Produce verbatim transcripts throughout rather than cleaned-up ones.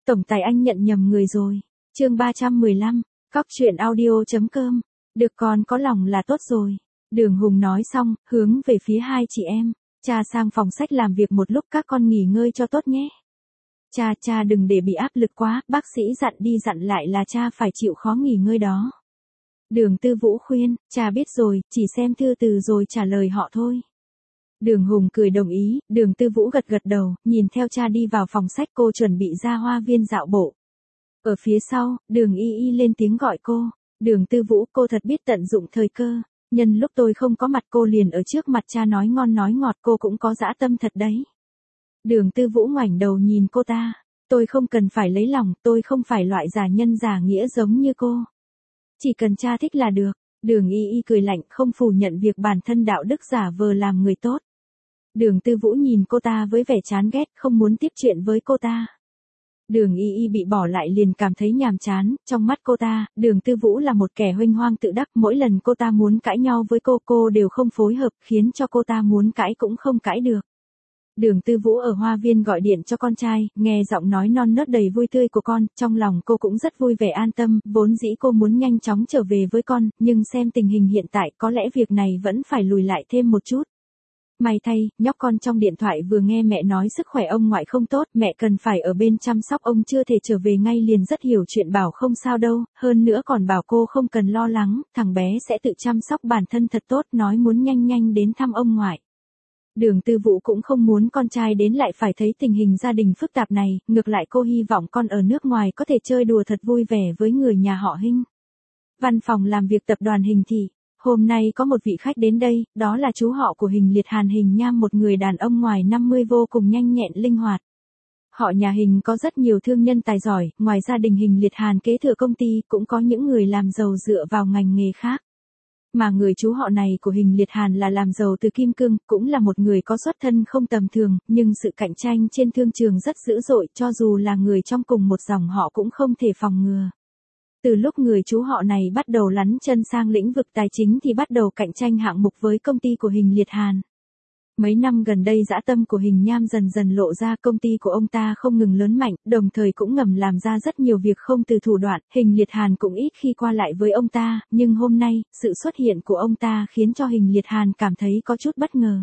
Tổng tài anh nhận nhầm người rồi. Chương ba trăm mười lăm, Cóc truyện audio chấm com. Được con có lòng là tốt rồi. Đường Hùng nói xong, hướng về phía hai chị em. Cha sang phòng sách làm việc một lúc, các con nghỉ ngơi cho tốt nhé. Cha, cha đừng để bị áp lực quá, bác sĩ dặn đi dặn lại là cha phải chịu khó nghỉ ngơi đó. Đường Tư Vũ khuyên, cha biết rồi, chỉ xem thư từ rồi trả lời họ thôi. Đường Hùng cười đồng ý, Đường Tư Vũ gật gật đầu, nhìn theo cha đi vào phòng sách, cô chuẩn bị ra hoa viên dạo bộ. Ở phía sau, Đường Y Y lên tiếng gọi cô. Đường Tư Vũ, cô thật biết tận dụng thời cơ. Nhân lúc tôi không có mặt cô liền ở trước mặt cha nói ngon nói ngọt, cô cũng có dã tâm thật đấy. Đường Tư Vũ ngoảnh đầu nhìn cô ta. Tôi không cần phải lấy lòng, tôi không phải loại giả nhân giả nghĩa giống như cô. Chỉ cần cha thích là được. Đường Y Y cười lạnh, không phủ nhận việc bản thân đạo đức giả vờ làm người tốt. Đường Tư Vũ nhìn cô ta với vẻ chán ghét, không muốn tiếp chuyện với cô ta. Đường Y Y bị bỏ lại liền cảm thấy nhàm chán, trong mắt cô ta, Đường Tư Vũ là một kẻ huênh hoang tự đắc, mỗi lần cô ta muốn cãi nhau với cô, cô đều không phối hợp, khiến cho cô ta muốn cãi cũng không cãi được. Đường Tư Vũ ở hoa viên gọi điện cho con trai, nghe giọng nói non nớt đầy vui tươi của con, trong lòng cô cũng rất vui vẻ an tâm, vốn dĩ cô muốn nhanh chóng trở về với con, nhưng xem tình hình hiện tại có lẽ việc này vẫn phải lùi lại thêm một chút. May thay, nhóc con trong điện thoại vừa nghe mẹ nói sức khỏe ông ngoại không tốt, mẹ cần phải ở bên chăm sóc ông, chưa thể trở về ngay liền rất hiểu chuyện, bảo không sao đâu, hơn nữa còn bảo cô không cần lo lắng, thằng bé sẽ tự chăm sóc bản thân thật tốt, nói muốn nhanh nhanh đến thăm ông ngoại. Đường Tư Vũ cũng không muốn con trai đến lại phải thấy tình hình gia đình phức tạp này, ngược lại cô hy vọng con ở nước ngoài có thể chơi đùa thật vui vẻ với người nhà họ Hinh. Văn phòng làm việc tập đoàn Hình Thị. Hôm nay có một vị khách đến đây, đó là chú họ của Hình Liệt Hàn, Hình Nham, một người đàn ông ngoài năm mươi vô cùng nhanh nhẹn linh hoạt. Họ nhà Hình có rất nhiều thương nhân tài giỏi, ngoài gia đình Hình Liệt Hàn kế thừa công ty, cũng có những người làm giàu dựa vào ngành nghề khác. Mà người chú họ này của Hình Liệt Hàn là làm giàu từ kim cương, cũng là một người có xuất thân không tầm thường, nhưng sự cạnh tranh trên thương trường rất dữ dội, cho dù là người trong cùng một dòng họ cũng không thể phòng ngừa. Từ lúc người chú họ này bắt đầu lắn chân sang lĩnh vực tài chính thì bắt đầu cạnh tranh hạng mục với công ty của Hình Liệt Hàn. Mấy năm gần đây dã tâm của Hình Nham dần dần lộ ra, công ty của ông ta không ngừng lớn mạnh, đồng thời cũng ngầm làm ra rất nhiều việc không từ thủ đoạn, Hình Liệt Hàn cũng ít khi qua lại với ông ta, nhưng hôm nay, sự xuất hiện của ông ta khiến cho Hình Liệt Hàn cảm thấy có chút bất ngờ.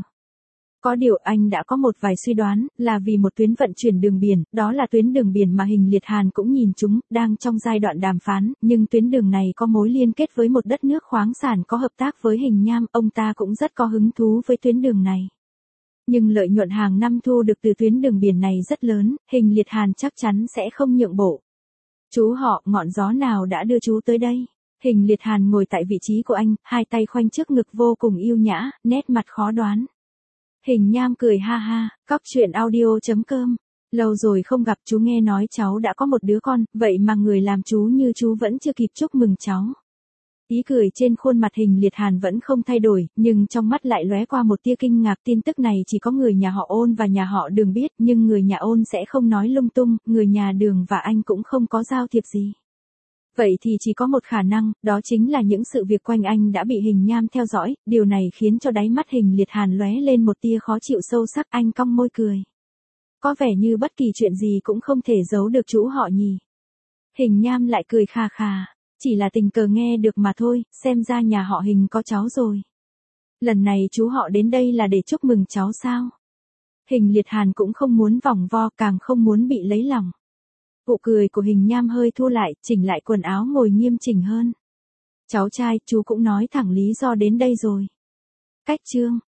Có điều anh đã có một vài suy đoán, là vì một tuyến vận chuyển đường biển, đó là tuyến đường biển mà Hình Liệt Hàn cũng nhìn chúng, đang trong giai đoạn đàm phán, nhưng tuyến đường này có mối liên kết với một đất nước khoáng sản có hợp tác với Hình Nham, ông ta cũng rất có hứng thú với tuyến đường này. Nhưng lợi nhuận hàng năm thu được từ tuyến đường biển này rất lớn, Hình Liệt Hàn chắc chắn sẽ không nhượng bộ. Chú họ, ngọn gió nào đã đưa chú tới đây? Hình Liệt Hàn ngồi tại vị trí của anh, hai tay khoanh trước ngực vô cùng yêu nhã, nét mặt khó đoán. Hình Nham cười ha ha, Cóc truyện audio chấm com. Lâu rồi không gặp, chú nghe nói cháu đã có một đứa con, vậy mà người làm chú như chú vẫn chưa kịp chúc mừng cháu. Ý cười trên khuôn mặt Hình Liệt Hàn vẫn không thay đổi, nhưng trong mắt lại lóe qua một tia kinh ngạc, tin tức này chỉ có người nhà họ Ôn và nhà họ Đường biết, nhưng người nhà Ôn sẽ không nói lung tung, người nhà Đường và anh cũng không có giao thiệp gì. Vậy thì chỉ có một khả năng, đó chính là những sự việc quanh anh đã bị Hình Nham theo dõi, điều này khiến cho đáy mắt Hình Liệt Hàn lóe lên một tia khó chịu sâu sắc, anh cong môi cười. Có vẻ như bất kỳ chuyện gì cũng không thể giấu được chú họ nhỉ. Hình Nham lại cười khà khà, chỉ là tình cờ nghe được mà thôi, xem ra nhà họ Hình có cháu rồi. Lần này chú họ đến đây là để chúc mừng cháu sao? Hình Liệt Hàn cũng không muốn vòng vo, càng không muốn bị lấy lòng. Vụ cười của Hình Nham hơi thu lại, chỉnh lại quần áo ngồi nghiêm chỉnh hơn. Cháu trai, chú cũng nói thẳng lý do đến đây rồi. Cách chương.